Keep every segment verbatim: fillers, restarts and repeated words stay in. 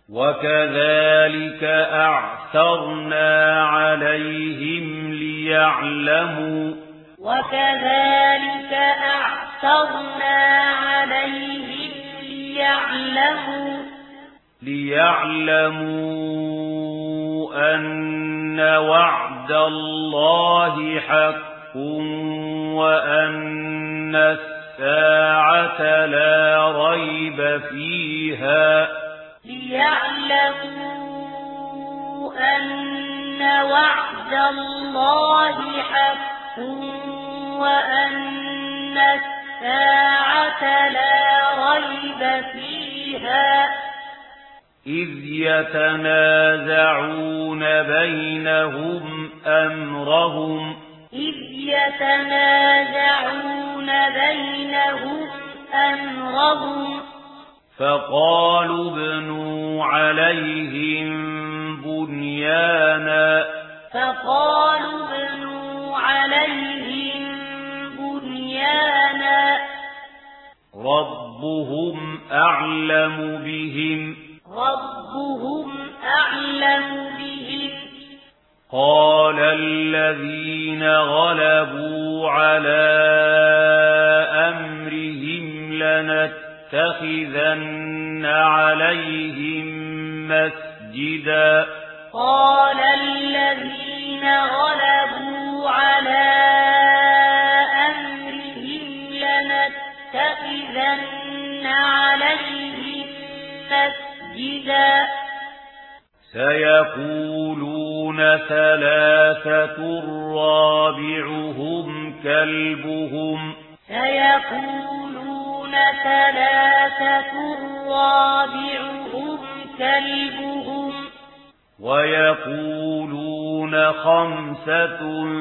وكذلك أعثرنا عليهم ليعلموا وكذلك أعثرنا عليهم ليعلموا ليعلموا أن وعد الله حق وأن الساعة لا ريب فيها ليعلموا أن وعد الله حق وأن الساعة لا ريب فيها إذ يتنازعون بينهم أمرهم إذ يتنازعون بينهم أمرهم فقالوا ابنوا عليهم بنيانا فقالوا ابنوا عليهم بنيانا ربهم أعلم بهم ربهم أعلم بهم قال الذين غلبوا على أمرهم لنتخذن عليهم مسجدا قال الذين غلبوا على أمرهم لنتخذن عليهم مسجدا سيقولون ثلاثة رابعهم كلبهم سيقولون ثلاثة رابعهم كلبهم ويقولون خمسة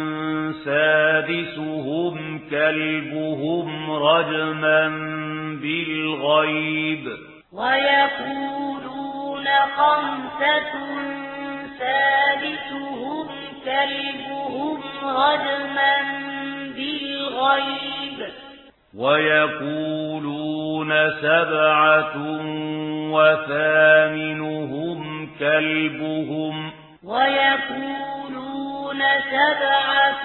سادسهم كلبهم رجما بالغيب ويقولون خمسة سادسهم كلبهم رجما بالغيب ويقولون سبعة وثامنهم كلبهم ويقولون سبعة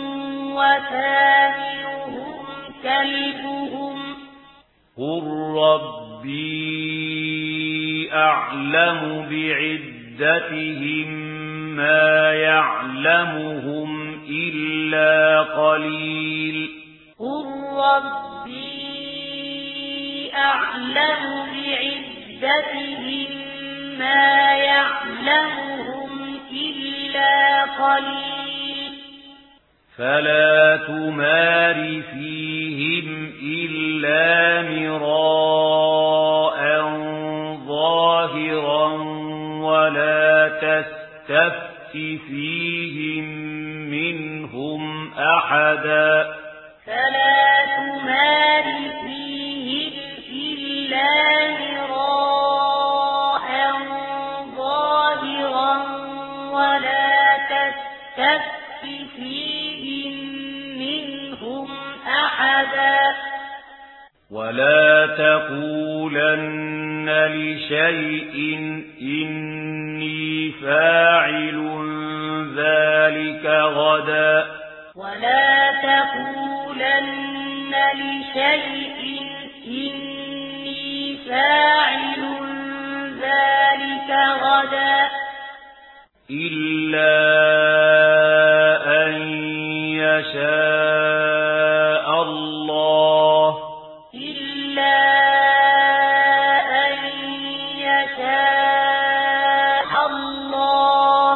وثامنهم كلبهم قل ربي أعلم بعدتهم ما يعلمهم إلا قليل قل ربي أعلم بعدتهم ما يعلمهم إلا قليل فلا تمار فيهم إلا مراء ظاهرا ولا تستفت فيهم منهم أحدا فلا تمار فيهم إلا مراء ظاهرا ولا تستفت فيهم منهم أحدا ولا تقولن لشيء إني فاعل ذلك غدا ولا تقولن لشيء إني فاعل ذلك غدا إلا أن يشاء الله إلا أن يشاء الله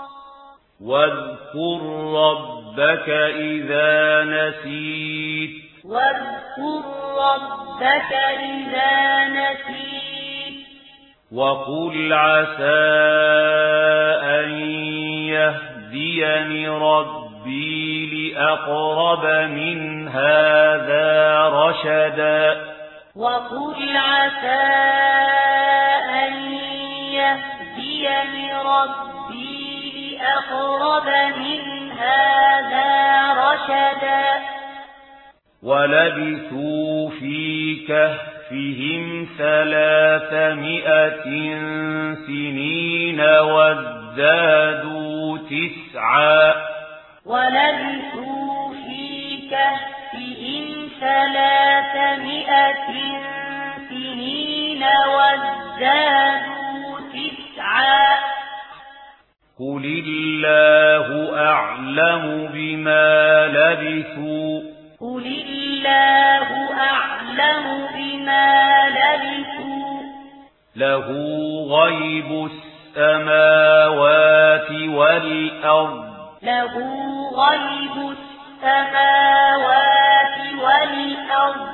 واذكر ربك إذا نسيت واذكر ربك إذا نسيت وقل عسى أن يهديني ربي لأقرب من هذا رشدا وقل عسى أن يهديني ربي لأقرب من هذا رشدا ولبثوا في كهف كهفهم ثلاثمائة سنين وازدادوا تسعا ولبثوا في كهفهم ثلاثمائة سنين وازدادوا تسعا قل الله أعلم بما لبثوا قل الله أعلم بما لبثوا له غيب السماوات والأرض له غيب السماوات والأرض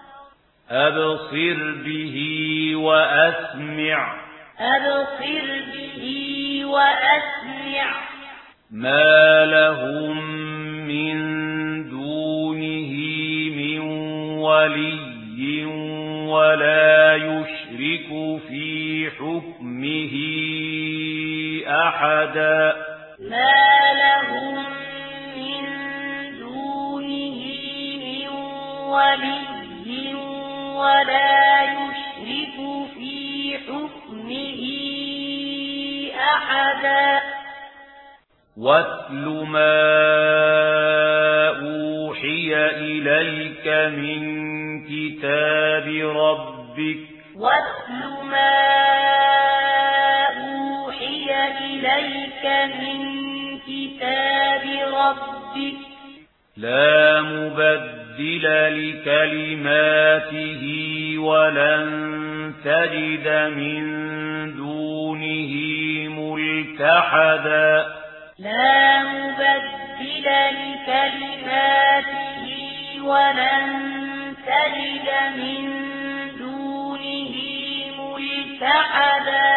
أبصر به وأسمع أبصر به وأسمع ما لهم من دونه من ولي ولا يشرك في حكمه أحدا ما لهم من دونه من ولي ولا يشرك في حكمه أحدا واتل ما أوحي إليك من كتاب ربك واتل ما أوحي إليك من كتاب ربك لا مبدل لكلماته ولن تجد من دونه ملتحدا لا مبدل لكلماته ولن تجد من دونه ملتحدا